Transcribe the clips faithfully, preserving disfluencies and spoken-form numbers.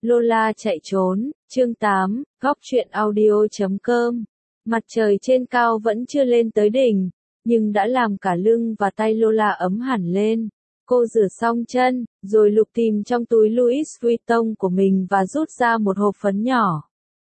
Lola chạy trốn, chương tám, góc truyện audio chấm com. Mặt trời trên cao vẫn chưa lên tới đỉnh, nhưng đã làm cả lưng và tay Lola ấm hẳn lên. Cô rửa xong chân, rồi lục tìm trong túi Louis Vuitton của mình và rút ra một hộp phấn nhỏ.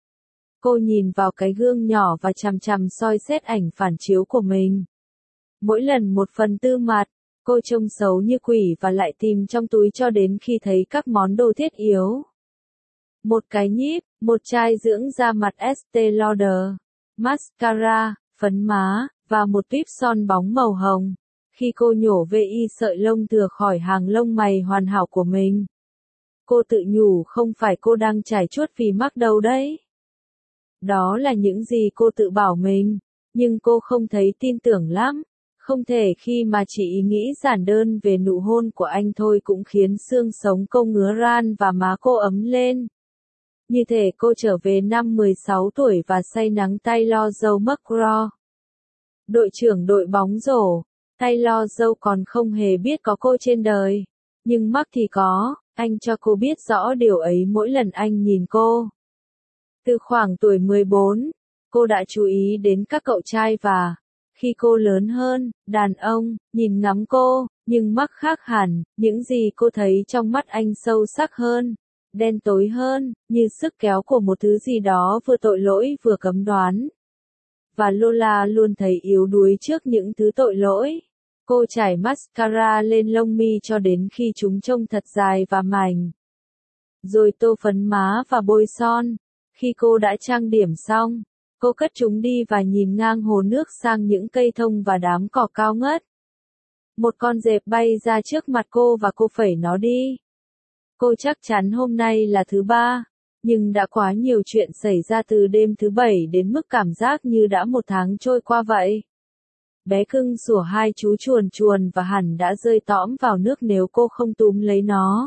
Cô nhìn vào cái gương nhỏ và chằm chằm soi xét ảnh phản chiếu của mình. Mỗi lần một phần tư mặt, cô trông xấu như quỷ và lại tìm trong túi cho đến khi thấy các món đồ thiết yếu. Một cái nhíp, một chai dưỡng da mặt Estée Lauder, mascara, phấn má, và một tuyếp son bóng màu hồng. Khi cô nhổ vi sợi lông thừa khỏi hàng lông mày hoàn hảo của mình, cô tự nhủ không phải cô đang trải chuốt vì mắc đâu đấy. Đó là những gì cô tự bảo mình, nhưng cô không thấy tin tưởng lắm. Không thể khi mà chỉ ý nghĩ giản đơn về nụ hôn của anh thôi cũng khiến xương sống cô ngứa ran và má cô ấm lên. Như thể cô trở về năm mười sáu tuổi và say nắng Taylor Joe McGraw. Đội trưởng đội bóng rổ, Taylor Joe còn không hề biết có cô trên đời. Nhưng Mark thì có, anh cho cô biết rõ điều ấy mỗi lần anh nhìn cô. Từ khoảng tuổi mười bốn, cô đã chú ý đến các cậu trai và, khi cô lớn hơn, đàn ông, nhìn ngắm cô, nhưng Mark khác hẳn, những gì cô thấy trong mắt anh sâu sắc hơn, đen tối hơn, như sức kéo của một thứ gì đó vừa tội lỗi vừa cấm đoán. Và Lola luôn thấy yếu đuối trước những thứ tội lỗi. Cô chải mascara lên lông mi cho đến khi chúng trông thật dài và mảnh. Rồi tô phấn má và bôi son. Khi cô đã trang điểm xong, cô cất chúng đi và nhìn ngang hồ nước sang những cây thông và đám cỏ cao ngất. Một con dẹp bay ra trước mặt cô và cô phẩy nó đi. Cô chắc chắn hôm nay là thứ ba, nhưng đã quá nhiều chuyện xảy ra từ đêm thứ bảy đến mức cảm giác như đã một tháng trôi qua vậy. Bé cưng sủa hai chú chuồn chuồn và hẳn đã rơi tõm vào nước nếu cô không túm lấy nó.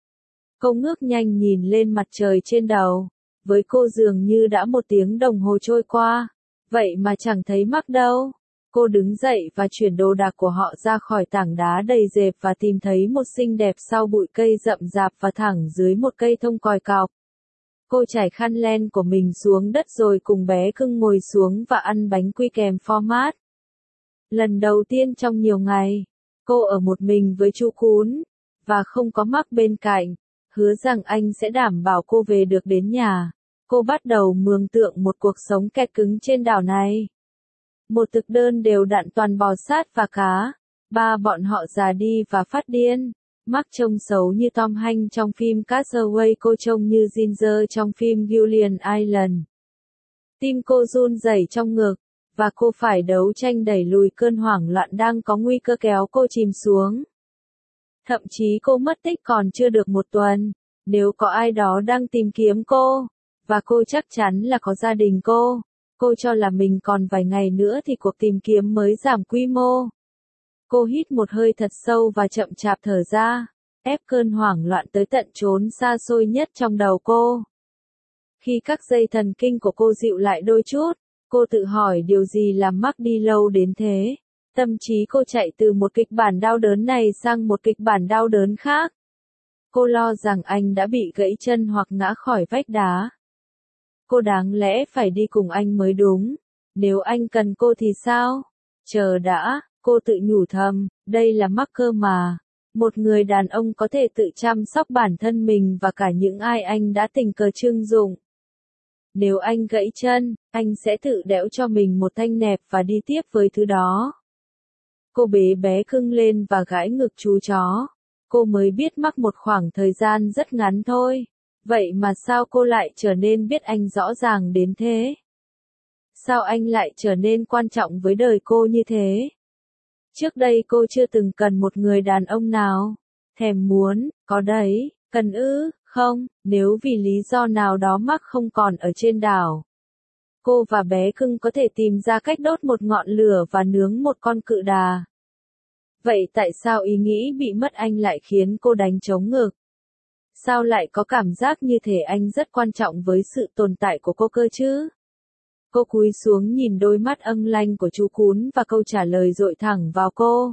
Cô ngước nhanh nhìn lên mặt trời trên đầu. Với cô dường như đã một tiếng đồng hồ trôi qua, vậy mà chẳng thấy Mark đâu. Cô đứng dậy và chuyển đồ đạc của họ ra khỏi tảng đá đầy dẹp và tìm thấy một xinh đẹp sau bụi cây rậm rạp và thẳng dưới một cây thông còi cọc. Cô trải khăn len của mình xuống đất rồi cùng bé cưng ngồi xuống và ăn bánh quy kèm format. Lần đầu tiên trong nhiều ngày, cô ở một mình với chú cún, và không có Mark bên cạnh, hứa rằng anh sẽ đảm bảo cô về được đến nhà. Cô bắt đầu mường tượng một cuộc sống kẹt cứng trên đảo này. Một thực đơn đều đặn toàn bò sát và cá. Ba bọn họ già đi và phát điên. Mark trông xấu như Tom Hanks trong phim Castaway, cô trông như Ginger trong phim Gillian Island. Tim cô run rẩy trong ngực, và cô phải đấu tranh đẩy lùi cơn hoảng loạn đang có nguy cơ kéo cô chìm xuống. Thậm chí cô mất tích còn chưa được một tuần, nếu có ai đó đang tìm kiếm cô, và cô chắc chắn là có gia đình cô, cô cho là mình còn vài ngày nữa thì cuộc tìm kiếm mới giảm quy mô. Cô hít một hơi thật sâu và chậm chạp thở ra, ép cơn hoảng loạn tới tận chốn xa xôi nhất trong đầu cô. Khi các dây thần kinh của cô dịu lại đôi chút, cô tự hỏi điều gì làm Mark đi lâu đến thế. Tâm trí cô chạy từ một kịch bản đau đớn này sang một kịch bản đau đớn khác. Cô lo rằng anh đã bị gãy chân hoặc ngã khỏi vách đá. Cô đáng lẽ phải đi cùng anh mới đúng. Nếu anh cần cô thì sao? Chờ đã, cô tự nhủ thầm, đây là Mark cơ mà. Một người đàn ông có thể tự chăm sóc bản thân mình và cả những ai anh đã tình cờ trưng dụng. Nếu anh gãy chân, anh sẽ tự đẽo cho mình một thanh nẹp và đi tiếp với thứ đó. Cô bế bé cưng lên và gãi ngực chú chó. Cô mới biết Mark một khoảng thời gian rất ngắn thôi. Vậy mà sao cô lại trở nên biết anh rõ ràng đến thế? Sao anh lại trở nên quan trọng với đời cô như thế? Trước đây cô chưa từng cần một người đàn ông nào. Thèm muốn, có đấy, cần ư, không, nếu vì lý do nào đó Mark không còn ở trên đảo. Cô và bé cưng có thể tìm ra cách đốt một ngọn lửa và nướng một con cự đà. Vậy tại sao ý nghĩ bị mất anh lại khiến cô đánh trống ngực? Sao lại có cảm giác như thể anh rất quan trọng với sự tồn tại của cô cơ chứ? Cô cúi xuống nhìn đôi mắt âng lanh của chú cún và câu trả lời dội thẳng vào cô.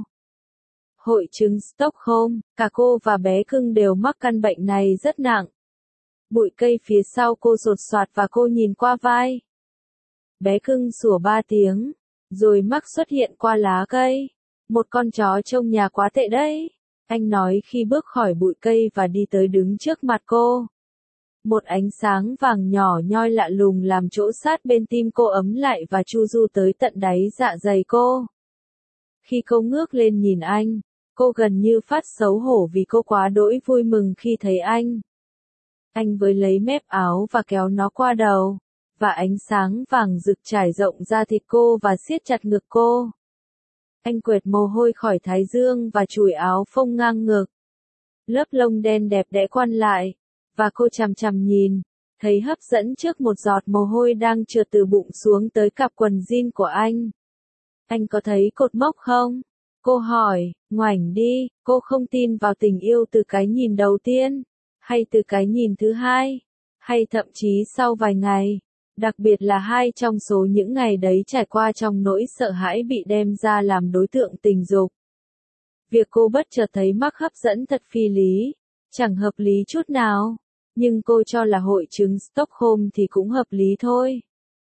Hội chứng Stockholm, cả cô và bé cưng đều mắc căn bệnh này rất nặng. Bụi cây phía sau cô rột soạt và cô nhìn qua vai. Bé cưng sủa ba tiếng, rồi Mark xuất hiện qua lá cây. Một con chó trông nhà quá tệ đấy, anh nói khi bước khỏi bụi cây và đi tới đứng trước mặt cô. Một ánh sáng vàng nhỏ nhoi lạ lùng làm chỗ sát bên tim cô ấm lại và chu du tới tận đáy dạ dày cô. Khi cô ngước lên nhìn anh, cô gần như phát xấu hổ vì cô quá đỗi vui mừng khi thấy anh. Anh với lấy mép áo và kéo nó qua đầu, và ánh sáng vàng rực trải rộng ra thịt cô và siết chặt ngực cô. Anh quệt mồ hôi khỏi thái dương và chùi áo phông ngang ngực. Lớp lông đen đẹp đẽ quăn lại, và cô chằm chằm nhìn, thấy hấp dẫn trước một giọt mồ hôi đang trượt từ bụng xuống tới cặp quần jean của anh. Anh có thấy cột mốc không? Cô hỏi, ngoảnh đi, cô không tin vào tình yêu từ cái nhìn đầu tiên, hay từ cái nhìn thứ hai, hay thậm chí sau vài ngày. Đặc biệt là hai trong số những ngày đấy trải qua trong nỗi sợ hãi bị đem ra làm đối tượng tình dục. Việc cô bất chợt thấy Mark hấp dẫn thật phi lý, chẳng hợp lý chút nào, nhưng cô cho là hội chứng Stockholm thì cũng hợp lý thôi.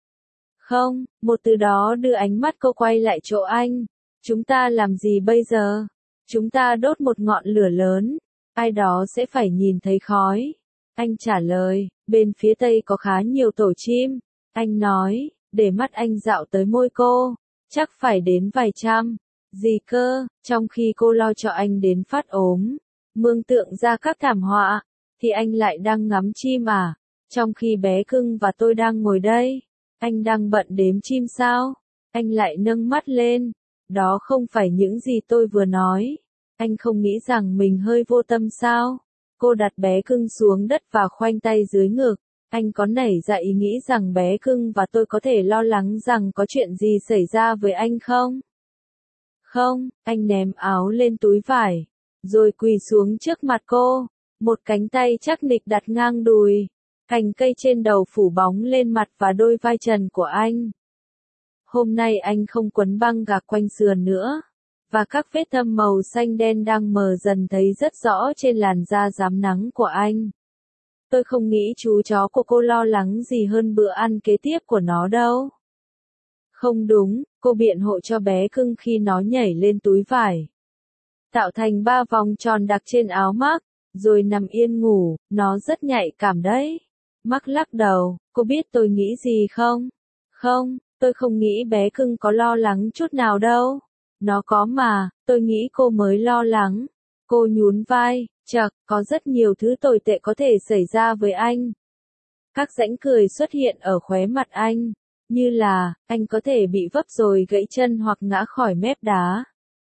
Không, một từ đó đưa ánh mắt cô quay lại chỗ anh. Chúng ta làm gì bây giờ? Chúng ta đốt một ngọn lửa lớn, ai đó sẽ phải nhìn thấy khói. Anh trả lời, bên phía tây có khá nhiều tổ chim. Anh nói, để mắt anh dạo tới môi cô, chắc phải đến vài trăm. Gì cơ, trong khi cô lo cho anh đến phát ốm, mường tượng ra các thảm họa, thì anh lại đang ngắm chim à? Trong khi bé cưng và tôi đang ngồi đây, anh đang bận đếm chim sao? Anh lại nâng mắt lên, đó không phải những gì tôi vừa nói. Anh không nghĩ rằng mình hơi vô tâm sao? Cô đặt bé cưng xuống đất và khoanh tay dưới ngực. Anh có nảy ra ý nghĩ rằng bé cưng và tôi có thể lo lắng rằng có chuyện gì xảy ra với anh không? Không, anh ném áo lên túi vải, rồi quỳ xuống trước mặt cô, một cánh tay chắc nịch đặt ngang đùi, cành cây trên đầu phủ bóng lên mặt và đôi vai trần của anh. Hôm nay anh không quấn băng gạc quanh sườn nữa, và các vết thâm màu xanh đen đang mờ dần thấy rất rõ trên làn da rám nắng của anh. Tôi không nghĩ chú chó của cô lo lắng gì hơn bữa ăn kế tiếp của nó đâu. Không đúng, cô biện hộ cho bé cưng khi nó nhảy lên túi vải, tạo thành ba vòng tròn đặc trên áo Mark, rồi nằm yên ngủ. Nó rất nhạy cảm đấy. Mark lắc đầu, cô biết tôi nghĩ gì không? Không, tôi không nghĩ bé cưng có lo lắng chút nào đâu. Nó có mà, tôi nghĩ cô mới lo lắng. Cô nhún vai, chậc, có rất nhiều thứ tồi tệ có thể xảy ra với anh. Các rãnh cười xuất hiện ở khóe mặt anh, như là, anh có thể bị vấp rồi gãy chân hoặc ngã khỏi mép đá.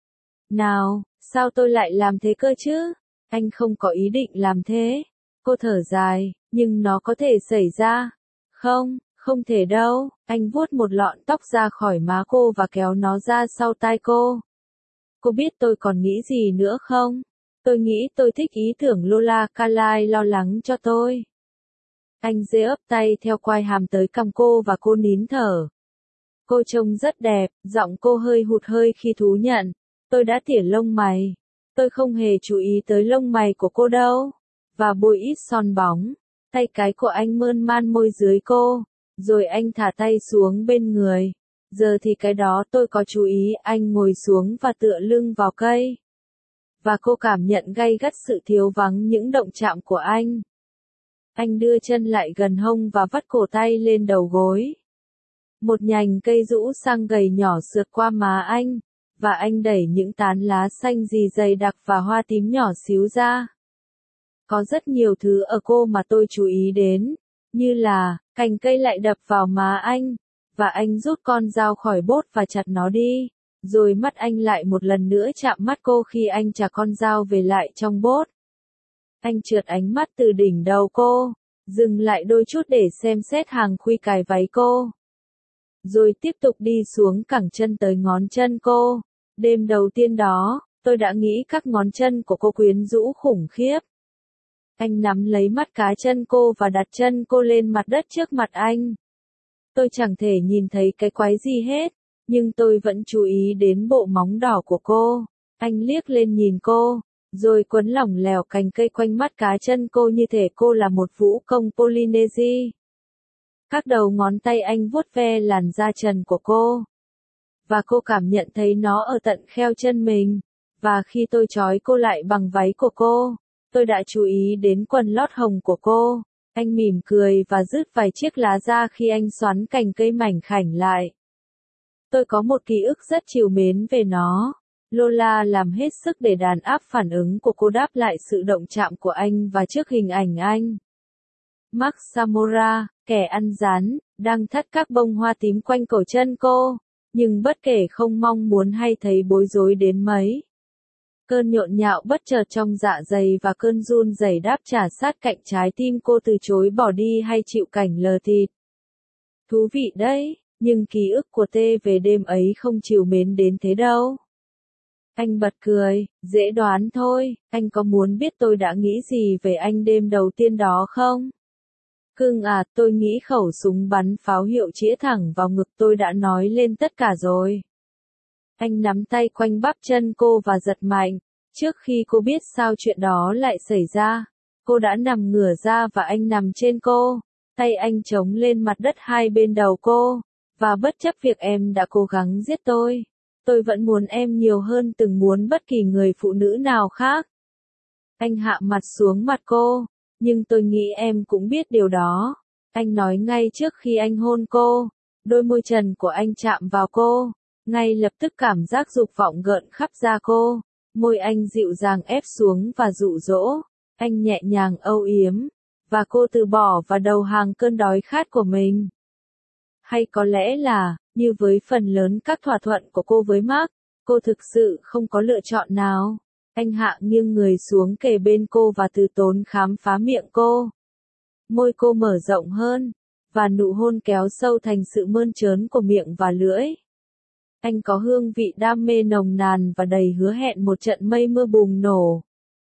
Nào, sao tôi lại làm thế cơ chứ? Anh không có ý định làm thế. Cô thở dài, nhưng nó có thể xảy ra. Không, không thể đâu. Anh vuốt một lọn tóc ra khỏi má cô và kéo nó ra sau tai cô. Cô biết tôi còn nghĩ gì nữa không? Tôi nghĩ tôi thích ý tưởng Lola Carlyle lo lắng cho tôi. Anh giơ ấp tay theo quai hàm tới cằm cô và cô nín thở. Cô trông rất đẹp, giọng cô hơi hụt hơi khi thú nhận. Tôi đã tỉa lông mày. Tôi không hề chú ý tới lông mày của cô đâu. Và bôi ít son bóng. Tay cái của anh mơn man môi dưới cô. Rồi anh thả tay xuống bên người. Giờ thì cái đó tôi có chú ý. Anh ngồi xuống và tựa lưng vào cây. Và cô cảm nhận gay gắt sự thiếu vắng những động chạm của anh. Anh đưa chân lại gần hông và vắt cổ tay lên đầu gối. Một nhành cây rũ sang gầy nhỏ sượt qua má anh, và anh đẩy những tán lá xanh rì dày đặc và hoa tím nhỏ xíu ra. Có rất nhiều thứ ở cô mà tôi chú ý đến, như là, cành cây lại đập vào má anh, và anh rút con dao khỏi bốt và chặt nó đi, rồi mắt anh lại một lần nữa chạm mắt cô khi anh trả con dao về lại trong bốt. Anh trượt ánh mắt từ đỉnh đầu cô, dừng lại đôi chút để xem xét hàng khuy cài váy cô. Rồi tiếp tục đi xuống cẳng chân tới ngón chân cô. Đêm đầu tiên đó, tôi đã nghĩ các ngón chân của cô quyến rũ khủng khiếp. Anh nắm lấy mắt cá chân cô và đặt chân cô lên mặt đất trước mặt anh. Tôi chẳng thể nhìn thấy cái quái gì hết, nhưng tôi vẫn chú ý đến bộ móng đỏ của cô. Anh liếc lên nhìn cô, rồi quấn lỏng lẻo cành cây quanh mắt cá chân cô như thể cô là một vũ công Polynesia. Các đầu ngón tay anh vuốt ve làn da trần của cô. Và cô cảm nhận thấy nó ở tận kheo chân mình. Và khi tôi trói cô lại bằng váy của cô, tôi đã chú ý đến quần lót hồng của cô. Anh mỉm cười và rứt vài chiếc lá ra khi anh xoắn cành cây mảnh khảnh lại. Tôi có một ký ức rất trìu mến về nó. Lola làm hết sức để đàn áp phản ứng của cô đáp lại sự động chạm của anh và trước hình ảnh anh. Max Samora, kẻ ăn rán, đang thắt các bông hoa tím quanh cổ chân cô, nhưng bất kể không mong muốn hay thấy bối rối đến mấy. Cơn nhộn nhạo bất chợt trong dạ dày và cơn run rẩy đáp trả sát cạnh trái tim cô từ chối bỏ đi hay chịu cảnh lờ thịt. Thú vị đấy, nhưng ký ức của Tê về đêm ấy không trìu mến đến thế đâu. Anh bật cười, dễ đoán thôi, anh có muốn biết tôi đã nghĩ gì về anh đêm đầu tiên đó không? Cưng à, tôi nghĩ khẩu súng bắn pháo hiệu chĩa thẳng vào ngực tôi đã nói lên tất cả rồi. Anh nắm tay quanh bắp chân cô và giật mạnh. Trước khi cô biết sao chuyện đó lại xảy ra, cô đã nằm ngửa ra và anh nằm trên cô. Tay anh chống lên mặt đất hai bên đầu cô. Và bất chấp việc em đã cố gắng giết tôi, tôi vẫn muốn em nhiều hơn từng muốn bất kỳ người phụ nữ nào khác. Anh hạ mặt xuống mặt cô. Nhưng tôi nghĩ em cũng biết điều đó. Anh nói ngay trước khi anh hôn cô. Đôi môi trần của anh chạm vào cô. Ngay lập tức cảm giác dục vọng gợn khắp da cô. Môi anh dịu dàng ép xuống và dụ dỗ. Anh nhẹ nhàng âu yếm. Và cô từ bỏ và đầu hàng cơn đói khát của mình. Hay có lẽ là, như với phần lớn các thỏa thuận của cô với Mark, cô thực sự không có lựa chọn nào. Anh hạ nghiêng người xuống kề bên cô và từ tốn khám phá miệng cô. Môi cô mở rộng hơn, và nụ hôn kéo sâu thành sự mơn trớn của miệng và lưỡi. Anh có hương vị đam mê nồng nàn và đầy hứa hẹn một trận mây mưa bùng nổ.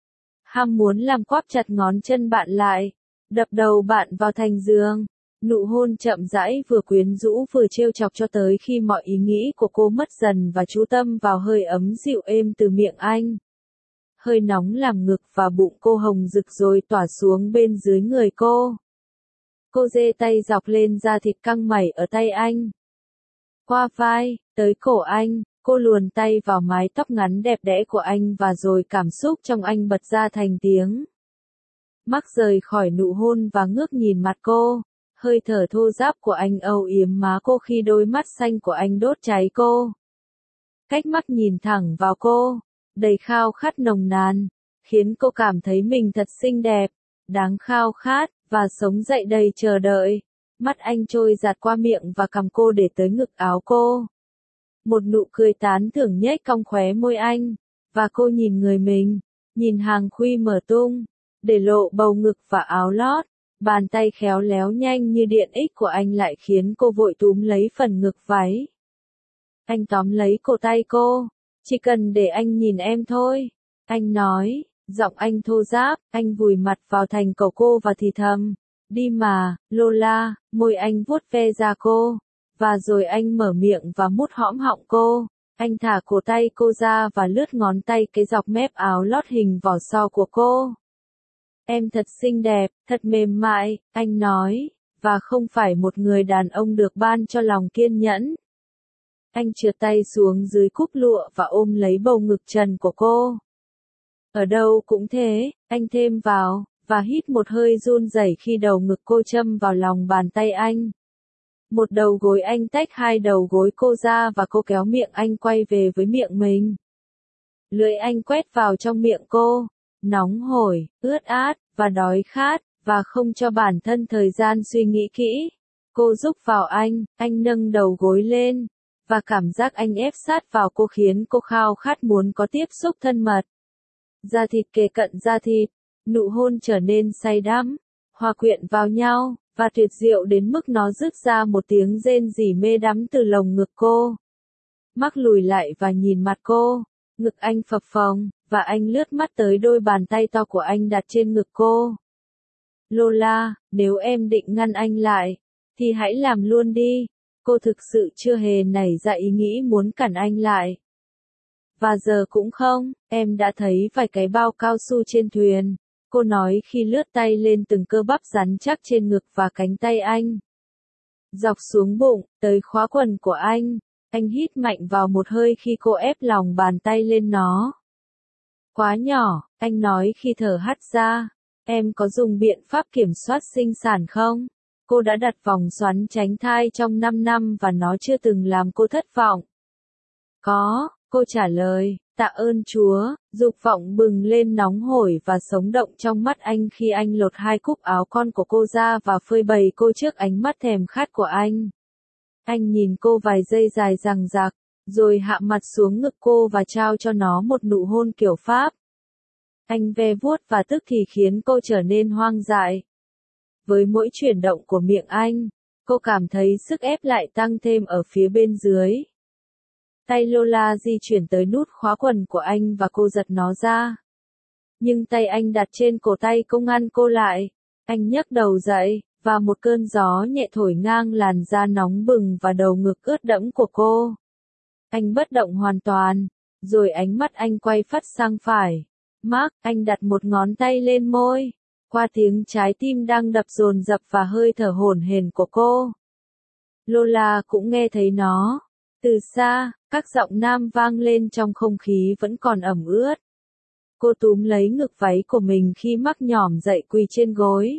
Ham muốn làm quắp chặt ngón chân bạn lại, đập đầu bạn vào thành giường. Nụ hôn chậm rãi vừa quyến rũ vừa trêu chọc cho tới khi mọi ý nghĩ của cô mất dần và chú tâm vào hơi ấm dịu êm từ miệng anh. Hơi nóng làm ngực và bụng cô hồng rực rồi tỏa xuống bên dưới người cô. Cô giơ tay dọc lên da thịt căng mẩy ở tay anh. Qua vai, tới cổ anh, cô luồn tay vào mái tóc ngắn đẹp đẽ của anh và rồi cảm xúc trong anh bật ra thành tiếng. Mark rời khỏi nụ hôn và ngước nhìn mặt cô. Hơi thở thô ráp của anh âu yếm má cô khi đôi mắt xanh của anh đốt cháy cô. Cách mắt nhìn thẳng vào cô, đầy khao khát nồng nàn, khiến cô cảm thấy mình thật xinh đẹp, đáng khao khát, và sống dậy đầy chờ đợi. Mắt anh trôi dạt qua miệng và cằm cô để tới ngực áo cô. Một nụ cười tán thưởng nhếch cong khóe môi anh, và cô nhìn người mình, nhìn hàng khuy mở tung, để lộ bầu ngực và áo lót. Bàn tay khéo léo nhanh như điện ích của anh lại khiến cô vội túm lấy phần ngực váy. Anh tóm lấy cổ tay cô. Chỉ cần để anh nhìn em thôi. Anh nói, giọng anh thô ráp, anh vùi mặt vào thành cổ cô và thì thầm. Đi mà, Lola, môi anh vuốt ve da cô. Và rồi anh mở miệng và mút hõm họng cô. Anh thả cổ tay cô ra và lướt ngón tay cái dọc mép áo lót hình vỏ sò của cô. Em thật xinh đẹp, thật mềm mại, anh nói, và không phải một người đàn ông được ban cho lòng kiên nhẫn. Anh trượt tay xuống dưới cúc lụa và ôm lấy bầu ngực trần của cô. Ở đâu cũng thế, anh thêm vào, và hít một hơi run rẩy khi đầu ngực cô châm vào lòng bàn tay anh. Một đầu gối anh tách hai đầu gối cô ra và cô kéo miệng anh quay về với miệng mình. Lưỡi anh quét vào trong miệng cô. Nóng hổi, ướt át, và đói khát, và không cho bản thân thời gian suy nghĩ kỹ. Cô rúc vào anh, anh nâng đầu gối lên, và cảm giác anh ép sát vào cô khiến cô khao khát muốn có tiếp xúc thân mật. Da thịt kề cận da thịt, nụ hôn trở nên say đắm, hòa quyện vào nhau, và tuyệt diệu đến mức nó rứt ra một tiếng rên rỉ mê đắm từ lồng ngực cô. Mark lùi lại và nhìn mặt cô, ngực anh phập phồng. Và anh lướt mắt tới đôi bàn tay to của anh đặt trên ngực cô. Lola, nếu em định ngăn anh lại, thì hãy làm luôn đi. Cô thực sự chưa hề nảy ra ý nghĩ muốn cản anh lại. Và giờ cũng không, em đã thấy vài cái bao cao su trên thuyền. Cô nói khi lướt tay lên từng cơ bắp rắn chắc trên ngực và cánh tay anh. Dọc xuống bụng, tới khóa quần của anh. Anh hít mạnh vào một hơi khi cô ép lòng bàn tay lên nó. Quá nhỏ, anh nói khi thở hắt ra. Em có dùng biện pháp kiểm soát sinh sản không? Cô đã đặt vòng xoắn tránh thai trong năm năm và nó chưa từng làm cô thất vọng. Có, cô trả lời, tạ ơn Chúa, dục vọng bừng lên nóng hổi và sống động trong mắt anh khi anh lột hai cúc áo con của cô ra và phơi bày cô trước ánh mắt thèm khát của anh. Anh nhìn cô vài giây dài dằng dặc, rồi hạ mặt xuống ngực cô và trao cho nó một nụ hôn kiểu Pháp. Anh ve vuốt và tức thì khiến cô trở nên hoang dại. Với mỗi chuyển động của miệng anh, cô cảm thấy sức ép lại tăng thêm ở phía bên dưới. Tay Lola di chuyển tới nút khóa quần của anh và cô giật nó ra. Nhưng tay anh đặt trên cổ tay cô ngăn cô lại. Anh nhấc đầu dậy, và một cơn gió nhẹ thổi ngang làn da nóng bừng và đầu ngực ướt đẫm của cô. Anh bất động hoàn toàn, rồi ánh mắt anh quay phắt sang phải. Mark, anh đặt một ngón tay lên môi, qua tiếng trái tim đang đập dồn dập và hơi thở hổn hển của cô. Lola cũng nghe thấy nó. Từ xa, các giọng nam vang lên trong không khí vẫn còn ẩm ướt. Cô túm lấy ngực váy của mình khi Mark nhỏm dậy quỳ trên gối.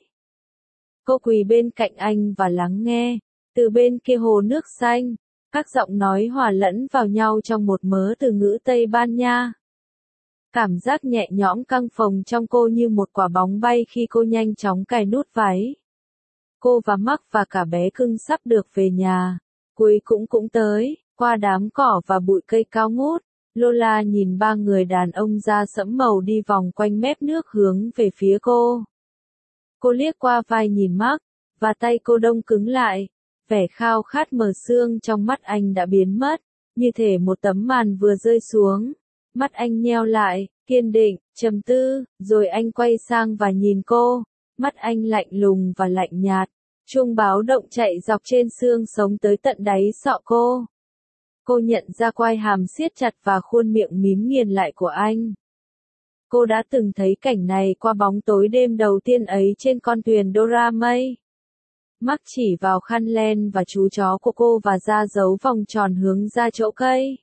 Cô quỳ bên cạnh anh và lắng nghe. Từ bên kia hồ nước xanh, các giọng nói hòa lẫn vào nhau trong một mớ từ ngữ Tây Ban Nha. Cảm giác nhẹ nhõm căng phồng trong cô như một quả bóng bay khi cô nhanh chóng cài nút váy. Cô và Mark và cả bé cưng sắp được về nhà. Cuối cũng cũng tới, qua đám cỏ và bụi cây cao ngút. Lola nhìn ba người đàn ông da sẫm màu đi vòng quanh mép nước hướng về phía cô. Cô liếc qua vai nhìn Mark, và tay cô đông cứng lại. Vẻ khao khát mờ sương trong mắt anh đã biến mất, như thể một tấm màn vừa rơi xuống. Mắt anh nheo lại, kiên định, trầm tư, rồi anh quay sang và nhìn cô. Mắt anh lạnh lùng và lạnh nhạt. Chuông báo động chạy dọc trên xương sống tới tận đáy sọ cô. Cô nhận ra quai hàm siết chặt và khuôn miệng mím nghiền lại của anh. Cô đã từng thấy cảnh này qua bóng tối đêm đầu tiên ấy trên con thuyền Dora May. Mark chỉ vào khăn len và chú chó của cô và ra dấu vòng tròn hướng ra chỗ cây.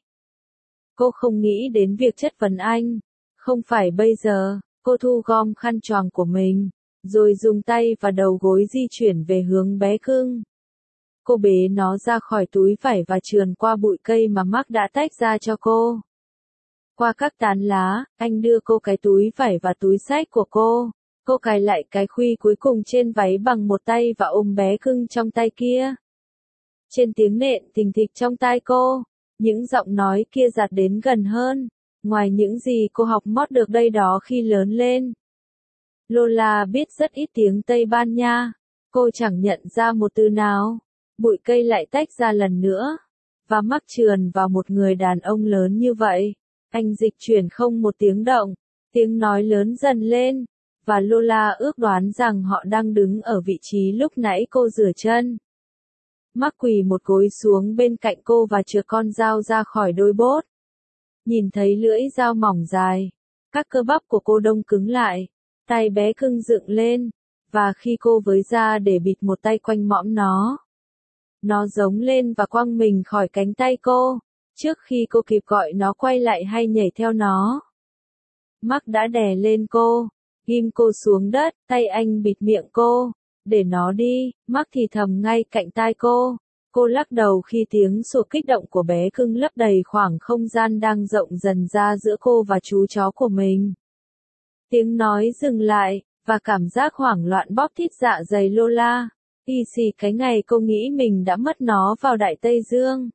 Cô không nghĩ đến việc chất vấn anh. Không phải bây giờ, cô thu gom khăn choàng của mình, rồi dùng tay và đầu gối di chuyển về hướng bé cưng. Cô bế nó ra khỏi túi vải và trườn qua bụi cây mà Mark đã tách ra cho cô. Qua các tán lá, anh đưa cô cái túi vải và túi xách của cô. Cô cài lại cái khuy cuối cùng trên váy bằng một tay và ôm bé cưng trong tay kia. Trên tiếng nện thình thịch trong tai cô, những giọng nói kia dạt đến gần hơn, ngoài những gì cô học mót được đây đó khi lớn lên. Lola biết rất ít tiếng Tây Ban Nha, cô chẳng nhận ra một từ nào. Bụi cây lại tách ra lần nữa, và Mark trườn vào một người đàn ông lớn như vậy. Anh dịch chuyển không một tiếng động, tiếng nói lớn dần lên, và Lola ước đoán rằng họ đang đứng ở vị trí lúc nãy cô rửa chân. Mark quỳ một gối xuống bên cạnh cô và chừa con dao ra khỏi đôi bốt. Nhìn thấy lưỡi dao mỏng dài, các cơ bắp của cô đông cứng lại, tay bé cưng dựng lên, và khi cô với ra để bịt một tay quanh mõm nó, nó giống lên và quăng mình khỏi cánh tay cô, trước khi cô kịp gọi nó quay lại hay nhảy theo nó. Mark đã đè lên cô, ghim cô xuống đất, tay anh bịt miệng cô, để nó đi. Mark thì thầm ngay cạnh tai cô. Cô lắc đầu khi tiếng sủa kích động của bé cưng lấp đầy khoảng không gian đang rộng dần ra giữa cô và chú chó của mình. Tiếng nói dừng lại, và cảm giác hoảng loạn bóp thít dạ dày Lola. Y xì cái ngày cô nghĩ mình đã mất nó vào Đại Tây Dương.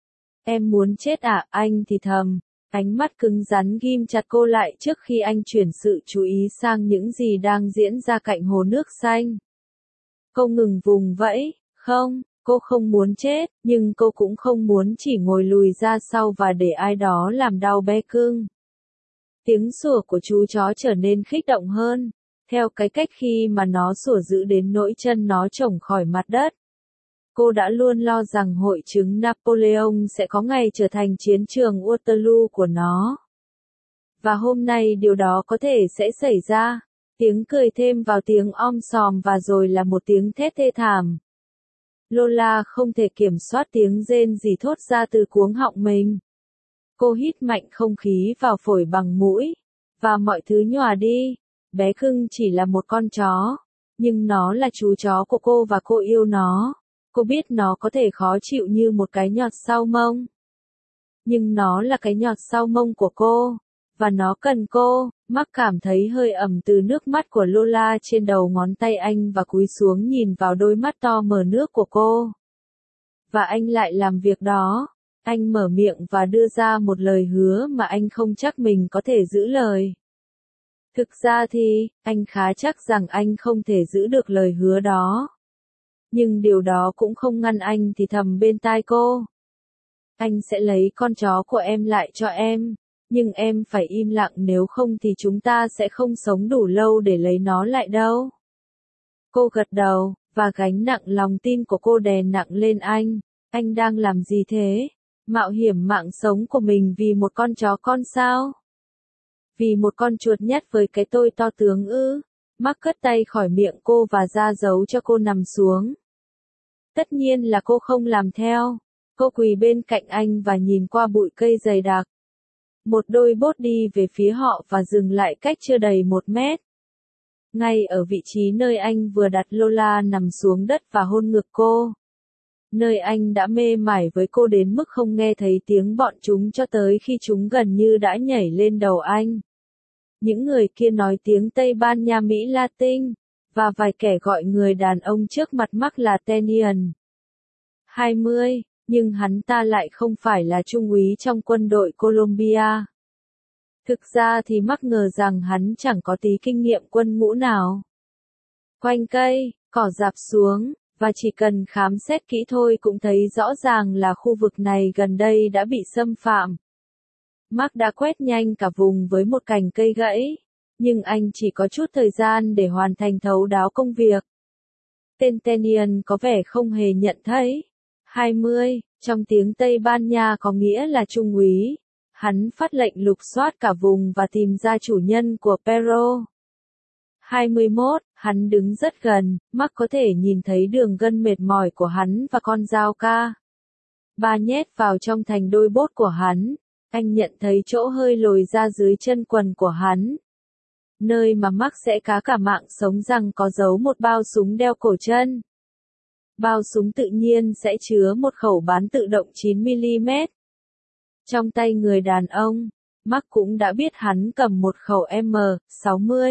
Em muốn chết à? Anh thì thầm. Ánh mắt cứng rắn ghim chặt cô lại trước khi anh chuyển sự chú ý sang những gì đang diễn ra cạnh hồ nước xanh. Cô ngừng vùng vẫy. Không, cô không muốn chết, nhưng cô cũng không muốn chỉ ngồi lùi ra sau và để ai đó làm đau bé cưng. Tiếng sủa của chú chó trở nên khích động hơn, theo cái cách khi mà nó sủa dữ đến nỗi chân nó chổng khỏi mặt đất. Cô đã luôn lo rằng hội chứng Napoleon sẽ có ngày trở thành chiến trường Waterloo của nó. Và hôm nay điều đó có thể sẽ xảy ra. Tiếng cười thêm vào tiếng om sòm và rồi là một tiếng thét thê thảm. Lola không thể kiểm soát tiếng rên rỉ thốt ra từ cuống họng mình. Cô hít mạnh không khí vào phổi bằng mũi. Và mọi thứ nhòa đi. Bé cưng chỉ là một con chó. Nhưng nó là chú chó của cô và cô yêu nó. Cô biết nó có thể khó chịu như một cái nhọt sau mông. Nhưng nó là cái nhọt sau mông của cô. Và nó cần cô. Mark cảm thấy hơi ẩm từ nước mắt của Lola trên đầu ngón tay anh và cúi xuống nhìn vào đôi mắt to mờ nước của cô. Và anh lại làm việc đó. Anh mở miệng và đưa ra một lời hứa mà anh không chắc mình có thể giữ lời. Thực ra thì, anh khá chắc rằng anh không thể giữ được lời hứa đó. Nhưng điều đó cũng không ngăn anh thì thầm bên tai cô. Anh sẽ lấy con chó của em lại cho em. Nhưng em phải im lặng nếu không thì chúng ta sẽ không sống đủ lâu để lấy nó lại đâu. Cô gật đầu, và gánh nặng lòng tin của cô đè nặng lên anh. Anh đang làm gì thế? Mạo hiểm mạng sống của mình vì một con chó con sao? Vì một con chuột nhắt với cái tôi to tướng ư? Mark cất tay khỏi miệng cô và ra dấu cho cô nằm xuống. Tất nhiên là cô không làm theo. Cô quỳ bên cạnh anh và nhìn qua bụi cây dày đặc. Một đôi bốt đi về phía họ và dừng lại cách chưa đầy một mét. Ngay ở vị trí nơi anh vừa đặt Lola nằm xuống đất và hôn ngực cô. Nơi anh đã mê mải với cô đến mức không nghe thấy tiếng bọn chúng cho tới khi chúng gần như đã nhảy lên đầu anh. Những người kia nói tiếng Tây Ban Nha Mỹ Latin, và vài kẻ gọi người đàn ông trước mặt Mark là Tenian. hai mươi, nhưng hắn ta lại không phải là trung úy trong quân đội Colombia. Thực ra thì Mark ngờ rằng hắn chẳng có tí kinh nghiệm quân ngũ nào. Quanh cây, cỏ rạp xuống, và chỉ cần khám xét kỹ thôi cũng thấy rõ ràng là khu vực này gần đây đã bị xâm phạm. Mark đã quét nhanh cả vùng với một cành cây gãy, nhưng anh chỉ có chút thời gian để hoàn thành thấu đáo công việc. Tên Tenian có vẻ không hề nhận thấy. hai mươi, trong tiếng Tây Ban Nha có nghĩa là trung úy. Hắn phát lệnh lục soát cả vùng và tìm ra chủ nhân của Pero. hai mươi mốt, hắn đứng rất gần, Mark có thể nhìn thấy đường gân mệt mỏi của hắn và con dao ca. Ba nhét vào trong thành đôi bốt của hắn. Anh nhận thấy chỗ hơi lồi ra dưới chân quần của hắn. Nơi mà Mark sẽ cá cả mạng sống rằng có giấu một bao súng đeo cổ chân. Bao súng tự nhiên sẽ chứa một khẩu bán tự động chín mi li mét. Trong tay người đàn ông, Mark cũng đã biết hắn cầm một khẩu M sáu mươi.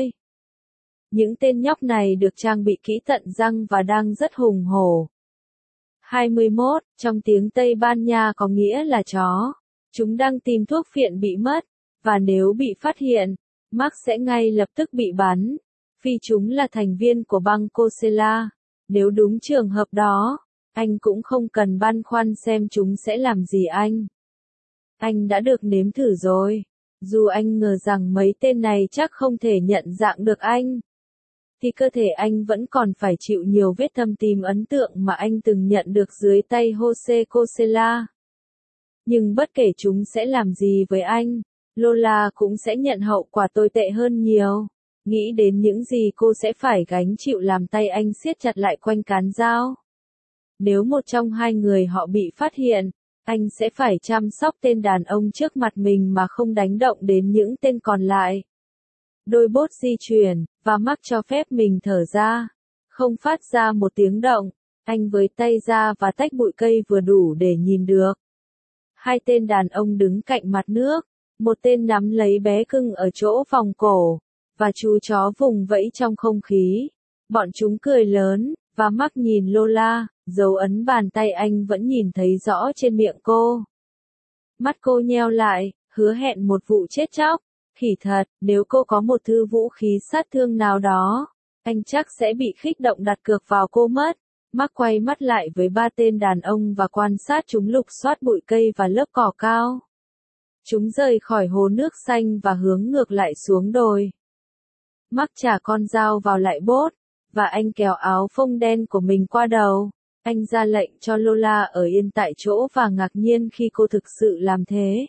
Những tên nhóc này được trang bị kỹ tận răng và đang rất hùng hổ. hai mươi mốt, trong tiếng Tây Ban Nha có nghĩa là chó. Chúng đang tìm thuốc phiện bị mất, và nếu bị phát hiện, Mark sẽ ngay lập tức bị bắn, vì chúng là thành viên của băng Cosela. Nếu đúng trường hợp đó, anh cũng không cần băn khoăn xem chúng sẽ làm gì anh. Anh đã được nếm thử rồi. Dù anh ngờ rằng mấy tên này chắc không thể nhận dạng được anh, thì cơ thể anh vẫn còn phải chịu nhiều vết thâm tím ấn tượng mà anh từng nhận được dưới tay Jose Cosela. Nhưng bất kể chúng sẽ làm gì với anh, Lola cũng sẽ nhận hậu quả tồi tệ hơn nhiều. Nghĩ đến những gì cô sẽ phải gánh chịu làm tay anh siết chặt lại quanh cán dao. Nếu một trong hai người họ bị phát hiện, anh sẽ phải chăm sóc tên đàn ông trước mặt mình mà không đánh động đến những tên còn lại. Đôi bốt di chuyển, và Mark cho phép mình thở ra. Không phát ra một tiếng động, anh với tay ra và tách bụi cây vừa đủ để nhìn được. Hai tên đàn ông đứng cạnh mặt nước, một tên nắm lấy bé cưng ở chỗ vòng cổ, và chú chó vùng vẫy trong không khí. Bọn chúng cười lớn, và Mark nhìn Lola, dấu ấn bàn tay anh vẫn nhìn thấy rõ trên miệng cô. Mắt cô nheo lại, hứa hẹn một vụ chết chóc. Khỉ thật, nếu cô có một thứ vũ khí sát thương nào đó, anh chắc sẽ bị khích động đặt cược vào cô mất. Mark quay mắt lại với ba tên đàn ông và quan sát chúng lục soát bụi cây và lớp cỏ cao. Chúng rời khỏi hồ nước xanh và hướng ngược lại xuống đồi. Mark trả con dao vào lại bốt, và anh kéo áo phông đen của mình qua đầu. Anh ra lệnh cho Lola ở yên tại chỗ và ngạc nhiên khi cô thực sự làm thế.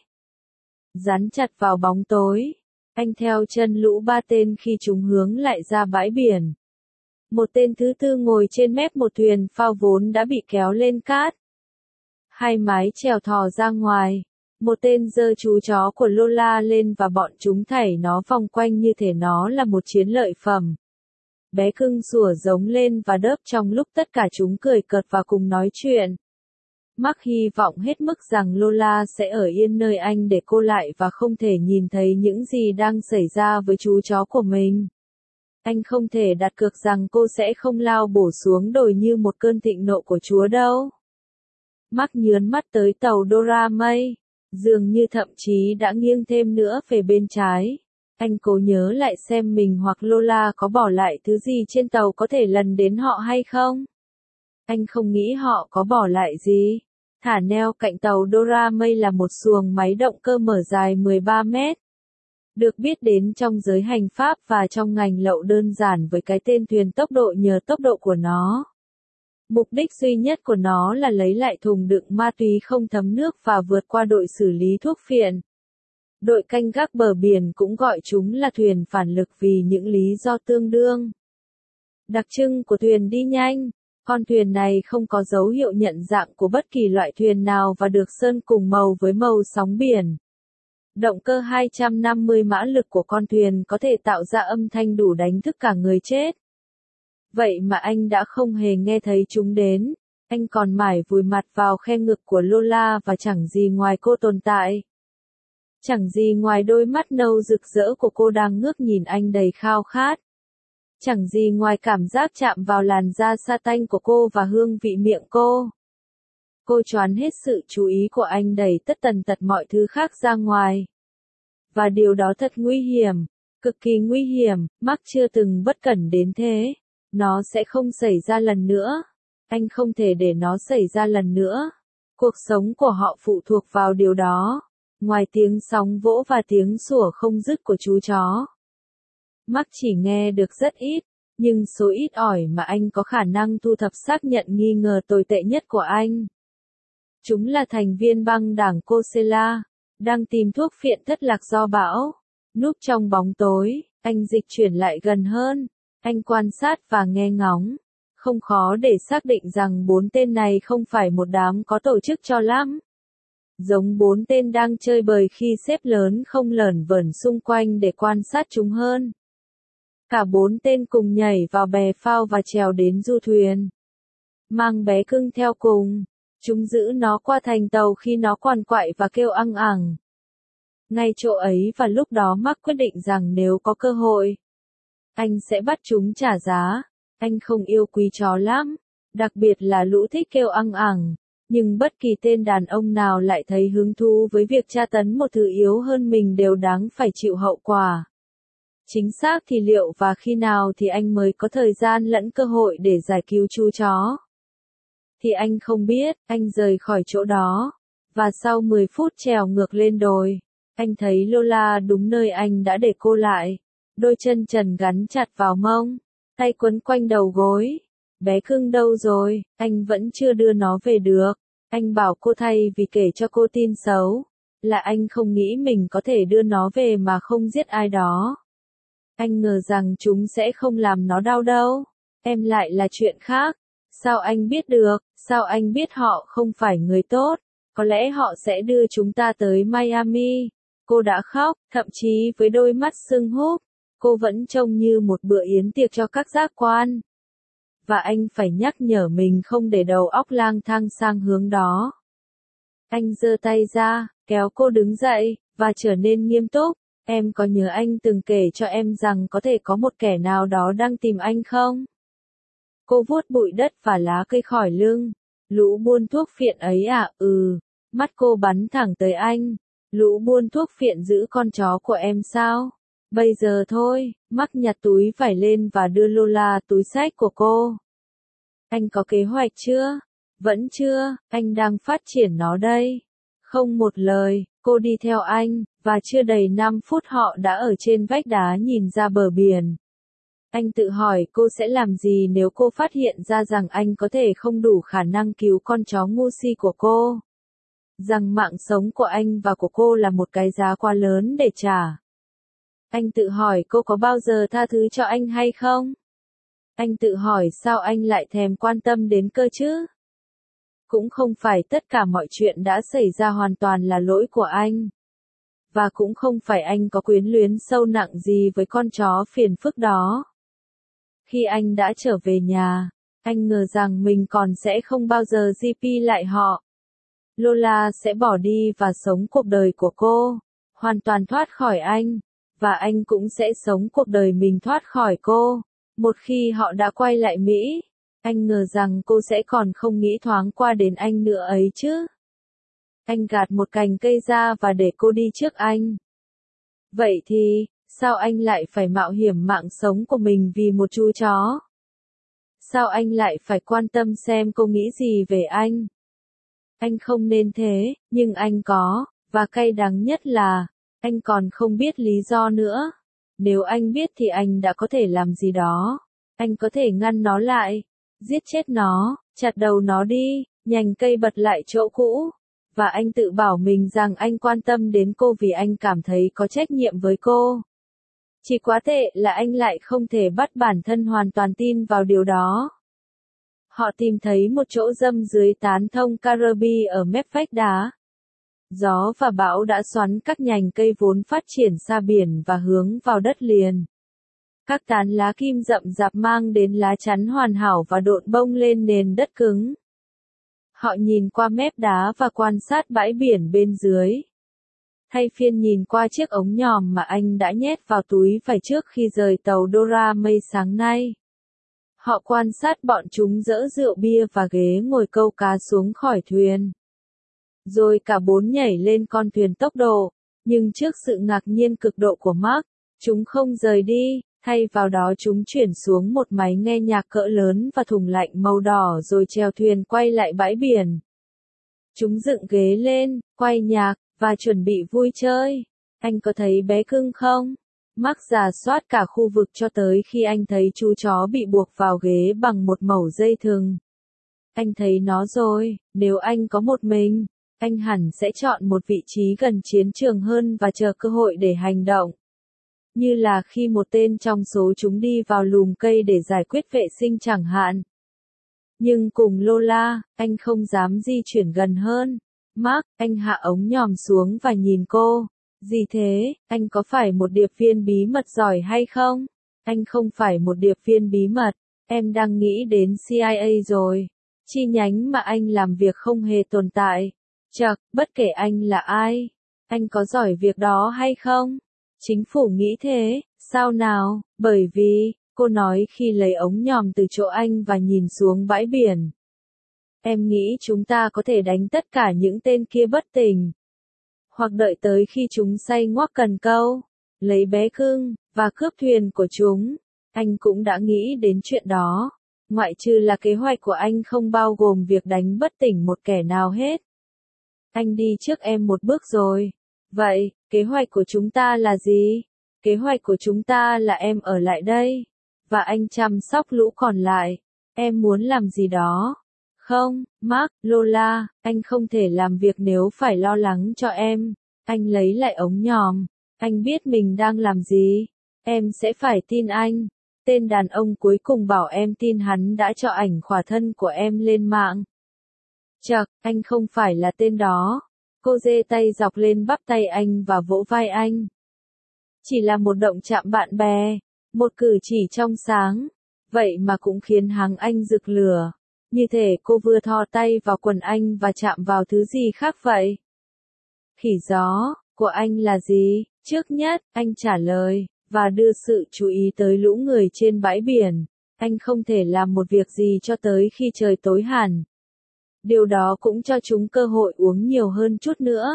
Dán chặt vào bóng tối, anh theo chân lũ ba tên khi chúng hướng lại ra bãi biển. Một tên thứ tư ngồi trên mép một thuyền phao vốn đã bị kéo lên cát. Hai mái chèo thò ra ngoài. Một tên giơ chú chó của Lola lên và bọn chúng thảy nó vòng quanh như thể nó là một chiến lợi phẩm. Bé cưng sủa giống lên và đớp trong lúc tất cả chúng cười cợt và cùng nói chuyện. Mark hy vọng hết mức rằng Lola sẽ ở yên nơi anh để cô lại và không thể nhìn thấy những gì đang xảy ra với chú chó của mình. Anh không thể đặt cược rằng cô sẽ không lao bổ xuống đồi như một cơn thịnh nộ của Chúa đâu. Mark nhướn mắt tới tàu Dora May, dường như thậm chí đã nghiêng thêm nữa về bên trái. Anh cố nhớ lại xem mình hoặc Lola có bỏ lại thứ gì trên tàu có thể lần đến họ hay không. Anh không nghĩ họ có bỏ lại gì. Thả neo cạnh tàu Dora May là một xuồng máy động cơ mở dài mười ba mét. Được biết đến trong giới hành pháp và trong ngành lậu đơn giản với cái tên thuyền tốc độ nhờ tốc độ của nó. Mục đích duy nhất của nó là lấy lại thùng đựng ma túy không thấm nước và vượt qua đội xử lý thuốc phiện. Đội canh gác bờ biển cũng gọi chúng là thuyền phản lực vì những lý do tương đương. Đặc trưng của thuyền đi nhanh, con thuyền này không có dấu hiệu nhận dạng của bất kỳ loại thuyền nào và được sơn cùng màu với màu sóng biển. Động cơ hai trăm năm mươi mã lực của con thuyền có thể tạo ra âm thanh đủ đánh thức cả người chết. Vậy mà anh đã không hề nghe thấy chúng đến, anh còn mải vùi mặt vào khe ngực của Lola và chẳng gì ngoài cô tồn tại. Chẳng gì ngoài đôi mắt nâu rực rỡ của cô đang ngước nhìn anh đầy khao khát. Chẳng gì ngoài cảm giác chạm vào làn da sa tanh của cô và hương vị miệng cô. Cô choán hết sự chú ý của anh đẩy tất tần tật mọi thứ khác ra ngoài. Và điều đó thật nguy hiểm, cực kỳ nguy hiểm, Mark chưa từng bất cẩn đến thế. Nó sẽ không xảy ra lần nữa. Anh không thể để nó xảy ra lần nữa. Cuộc sống của họ phụ thuộc vào điều đó. Ngoài tiếng sóng vỗ và tiếng sủa không dứt của chú chó. Mark chỉ nghe được rất ít, nhưng số ít ỏi mà anh có khả năng thu thập xác nhận nghi ngờ tồi tệ nhất của anh. Chúng là thành viên băng đảng Kosela, đang tìm thuốc phiện thất lạc do bão. Núp trong bóng tối, anh dịch chuyển lại gần hơn. Anh quan sát và nghe ngóng. Không khó để xác định rằng bốn tên này không phải một đám có tổ chức cho lắm. Giống bốn tên đang chơi bời khi xếp lớn không lởn vởn xung quanh để quan sát chúng hơn. Cả bốn tên cùng nhảy vào bè phao và trèo đến du thuyền. Mang bé cưng theo cùng. Chúng giữ nó qua thành tàu khi nó quằn quại và kêu ăng ẳng. Ngay chỗ ấy và lúc đó Mark quyết định rằng nếu có cơ hội, anh sẽ bắt chúng trả giá. Anh không yêu quý chó lắm, đặc biệt là lũ thích kêu ăng ẳng. Nhưng bất kỳ tên đàn ông nào lại thấy hứng thú với việc tra tấn một thứ yếu hơn mình đều đáng phải chịu hậu quả. Chính xác thì liệu và khi nào thì anh mới có thời gian lẫn cơ hội để giải cứu chú chó? Thì anh không biết, anh rời khỏi chỗ đó. Và sau mười phút trèo ngược lên đồi, anh thấy Lola đúng nơi anh đã để cô lại. Đôi chân trần gắn chặt vào mông, tay quấn quanh đầu gối. Bé cưng đâu rồi, anh vẫn chưa đưa nó về được. Anh bảo cô thay vì kể cho cô tin xấu, là anh không nghĩ mình có thể đưa nó về mà không giết ai đó. Anh ngờ rằng chúng sẽ không làm nó đau đâu. Em lại là chuyện khác. Sao anh biết được, sao anh biết họ không phải người tốt? Có lẽ họ sẽ đưa chúng ta tới Miami. Cô đã khóc, thậm chí với đôi mắt sưng húp. Cô vẫn trông như một bữa yến tiệc cho các giác quan. Và anh phải nhắc nhở mình không để đầu óc lang thang sang hướng đó. Anh giơ tay ra, kéo cô đứng dậy, và trở nên nghiêm túc. Em có nhớ anh từng kể cho em rằng có thể có một kẻ nào đó đang tìm anh không? Cô vuốt bụi đất và lá cây khỏi lưng. Lũ buôn thuốc phiện ấy à, ừ. Mắt cô bắn thẳng tới anh. Lũ buôn thuốc phiện giữ con chó của em sao? Bây giờ thôi, Mark nhặt túi vải lên và đưa Lola túi xách của cô. Anh có kế hoạch chưa? Vẫn chưa, anh đang phát triển nó đây. Không một lời, cô đi theo anh, và chưa đầy năm phút họ đã ở trên vách đá nhìn ra bờ biển. Anh tự hỏi cô sẽ làm gì nếu cô phát hiện ra rằng anh có thể không đủ khả năng cứu con chó ngu si của cô. Rằng mạng sống của anh và của cô là một cái giá quá lớn để trả. Anh tự hỏi cô có bao giờ tha thứ cho anh hay không? Anh tự hỏi sao anh lại thèm quan tâm đến cơ chứ? Cũng không phải tất cả mọi chuyện đã xảy ra hoàn toàn là lỗi của anh. Và cũng không phải anh có quyến luyến sâu nặng gì với con chó phiền phức đó. Khi anh đã trở về nhà, anh ngờ rằng mình còn sẽ không bao giờ gi pê lại họ. Lola sẽ bỏ đi và sống cuộc đời của cô, hoàn toàn thoát khỏi anh, và anh cũng sẽ sống cuộc đời mình thoát khỏi cô. Một khi họ đã quay lại Mỹ, anh ngờ rằng cô sẽ còn không nghĩ thoáng qua đến anh nữa ấy chứ. Anh gạt một cành cây ra và để cô đi trước anh. Vậy thì, sao anh lại phải mạo hiểm mạng sống của mình vì một chú chó? Sao anh lại phải quan tâm xem cô nghĩ gì về anh? Anh không nên thế, nhưng anh có, và cay đắng nhất là, anh còn không biết lý do nữa. Nếu anh biết thì anh đã có thể làm gì đó. Anh có thể ngăn nó lại, giết chết nó, chặt đầu nó đi, nhành cây bật lại chỗ cũ. Và anh tự bảo mình rằng anh quan tâm đến cô vì anh cảm thấy có trách nhiệm với cô. Chỉ quá tệ là anh lại không thể bắt bản thân hoàn toàn tin vào điều đó. Họ tìm thấy một chỗ giâm dưới tán thông Caribe ở mép vách đá. Gió và bão đã xoắn các nhành cây vốn phát triển xa biển và hướng vào đất liền. Các tán lá kim rậm rạp mang đến lá chắn hoàn hảo và độn bông lên nền đất cứng. Họ nhìn qua mép đá và quan sát bãi biển bên dưới. Thay phiên nhìn qua chiếc ống nhòm mà anh đã nhét vào túi vải trước khi rời tàu Dora May sáng nay. Họ quan sát bọn chúng dỡ rượu bia và ghế ngồi câu cá xuống khỏi thuyền. Rồi cả bốn nhảy lên con thuyền tốc độ, nhưng trước sự ngạc nhiên cực độ của Mark, chúng không rời đi, thay vào đó chúng chuyển xuống một máy nghe nhạc cỡ lớn và thùng lạnh màu đỏ rồi chèo thuyền quay lại bãi biển. Chúng dựng ghế lên, quay nhạc, và chuẩn bị vui chơi. Anh có thấy bé cưng không? Mark rà soát cả khu vực cho tới khi anh thấy chú chó bị buộc vào ghế bằng một mẩu dây thừng. Anh thấy nó rồi, nếu anh có một mình, anh hẳn sẽ chọn một vị trí gần chiến trường hơn và chờ cơ hội để hành động. Như là khi một tên trong số chúng đi vào lùm cây để giải quyết vệ sinh chẳng hạn. Nhưng cùng Lola, anh không dám di chuyển gần hơn. Mark, anh hạ ống nhòm xuống và nhìn cô. Gì thế, anh có phải một điệp viên bí mật giỏi hay không? Anh không phải một điệp viên bí mật, em đang nghĩ đến xê i a rồi. Chi nhánh mà anh làm việc không hề tồn tại. Chậc, bất kể anh là ai, anh có giỏi việc đó hay không? Chính phủ nghĩ thế, sao nào? Bởi vì, cô nói khi lấy ống nhòm từ chỗ anh và nhìn xuống bãi biển. Em nghĩ chúng ta có thể đánh tất cả những tên kia bất tỉnh. Hoặc đợi tới khi chúng say ngoác cần câu, lấy bé cưng, và cướp thuyền của chúng. Anh cũng đã nghĩ đến chuyện đó. Ngoại trừ là kế hoạch của anh không bao gồm việc đánh bất tỉnh một kẻ nào hết. Anh đi trước em một bước rồi. Vậy, kế hoạch của chúng ta là gì? Kế hoạch của chúng ta là em ở lại đây. Và anh chăm sóc lũ còn lại. Em muốn làm gì đó? Không, Mark, Lola, anh không thể làm việc nếu phải lo lắng cho em. Anh lấy lại ống nhòm. Anh biết mình đang làm gì. Em sẽ phải tin anh. Tên đàn ông cuối cùng bảo em tin hắn đã cho ảnh khỏa thân của em lên mạng. Chậc, anh không phải là tên đó. Cô giơ tay dọc lên bắp tay anh và vỗ vai anh. Chỉ là một động chạm bạn bè, một cử chỉ trong sáng, vậy mà cũng khiến háng anh rực lửa. Như thể cô vừa thò tay vào quần anh và chạm vào thứ gì khác vậy. Khỉ gió, của anh là gì? Trước nhất, anh trả lời, và đưa sự chú ý tới lũ người trên bãi biển. Anh không thể làm một việc gì cho tới khi trời tối hẳn. Điều đó cũng cho chúng cơ hội uống nhiều hơn chút nữa.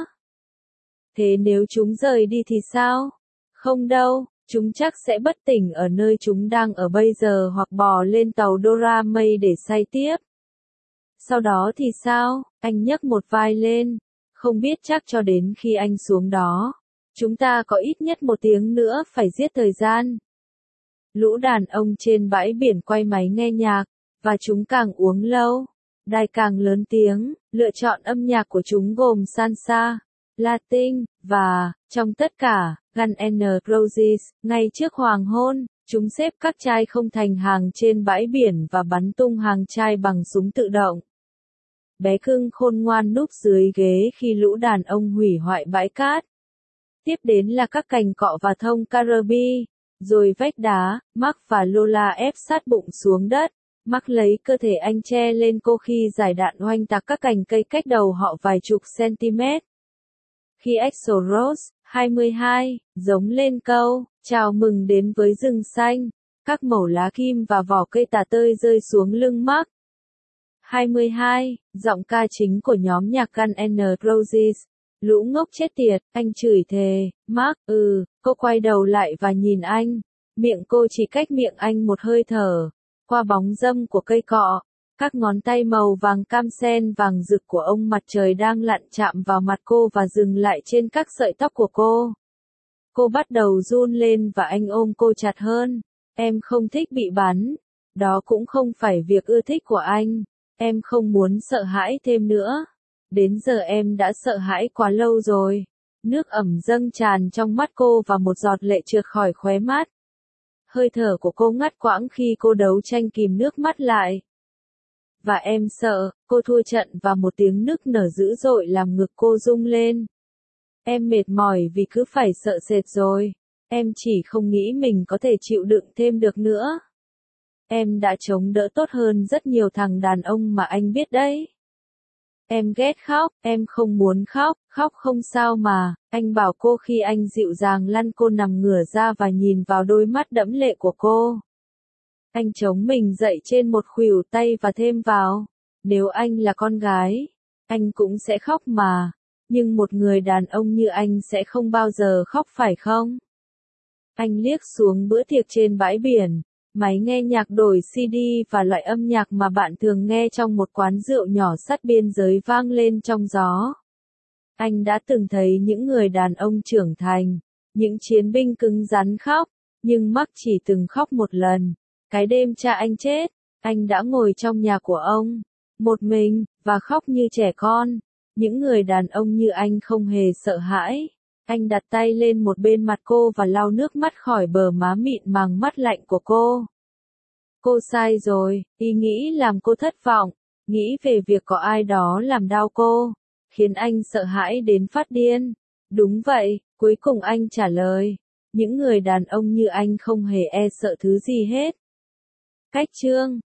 Thế nếu chúng rời đi thì sao? Không đâu, chúng chắc sẽ bất tỉnh ở nơi chúng đang ở bây giờ hoặc bò lên tàu Dora May để say tiếp. Sau đó thì sao? Anh nhấc một vai lên. Không biết chắc cho đến khi anh xuống đó. Chúng ta có ít nhất một tiếng nữa phải giết thời gian. Lũ đàn ông trên bãi biển quay máy nghe nhạc, và chúng càng uống lâu, đài càng lớn tiếng, lựa chọn âm nhạc của chúng gồm salsa, Latin, và, trong tất cả, Guns N' Roses. Ngay trước hoàng hôn, chúng xếp các chai không thành hàng trên bãi biển và bắn tung hàng chai bằng súng tự động. Bé cưng khôn ngoan núp dưới ghế khi lũ đàn ông hủy hoại bãi cát. Tiếp đến là các cành cọ và thông Caribe, rồi vách đá. Mark và Lola ép sát bụng xuống đất. Mark lấy cơ thể anh che lên cô khi giải đạn oanh tạc các cành cây cách đầu họ vài chục cm. Khi Axl Rose, hai mươi hai, giống lên câu, chào mừng đến với rừng xanh, các mẩu lá kim và vỏ cây tả tơi rơi xuống lưng Mark. hai mươi hai, giọng ca chính của nhóm nhạc Guns N' Roses. Lũ ngốc chết tiệt, anh chửi thề. Mark, ừ, cô quay đầu lại và nhìn anh. Miệng cô chỉ cách miệng anh một hơi thở. Qua bóng râm của cây cọ, các ngón tay màu vàng cam sen vàng rực của ông mặt trời đang lặn chạm vào mặt cô và dừng lại trên các sợi tóc của cô. Cô bắt đầu run lên và anh ôm cô chặt hơn. Em không thích bị bắn. Đó cũng không phải việc ưa thích của anh. Em không muốn sợ hãi thêm nữa. Đến giờ em đã sợ hãi quá lâu rồi. Nước ẩm dâng tràn trong mắt cô và một giọt lệ trượt khỏi khóe mắt. Hơi thở của cô ngắt quãng khi cô đấu tranh kìm nước mắt lại. Và em sợ, cô thua trận và một tiếng nức nở dữ dội làm ngực cô rung lên. Em mệt mỏi vì cứ phải sợ sệt rồi. Em chỉ không nghĩ mình có thể chịu đựng thêm được nữa. Em đã chống đỡ tốt hơn rất nhiều thằng đàn ông mà anh biết đấy. Em ghét khóc, em không muốn khóc, khóc không sao mà, anh bảo cô khi anh dịu dàng lăn cô nằm ngửa ra và nhìn vào đôi mắt đẫm lệ của cô. Anh chống mình dậy trên một khuỷu tay và thêm vào, nếu anh là con gái, anh cũng sẽ khóc mà, nhưng một người đàn ông như anh sẽ không bao giờ khóc phải không? Anh liếc xuống bữa tiệc trên bãi biển. Máy nghe nhạc đổi xê đê và loại âm nhạc mà bạn thường nghe trong một quán rượu nhỏ sát biên giới vang lên trong gió. Anh đã từng thấy những người đàn ông trưởng thành, những chiến binh cứng rắn khóc, nhưng Mark chỉ từng khóc một lần. Cái đêm cha anh chết, anh đã ngồi trong nhà của ông, một mình, và khóc như trẻ con. Những người đàn ông như anh không hề sợ hãi. Anh đặt tay lên một bên mặt cô và lau nước mắt khỏi bờ má mịn màng mắt lạnh của cô. Cô sai rồi, ý nghĩ làm cô thất vọng, nghĩ về việc có ai đó làm đau cô, khiến anh sợ hãi đến phát điên. Đúng vậy, cuối cùng anh trả lời, những người đàn ông như anh không hề e sợ thứ gì hết. Cách chương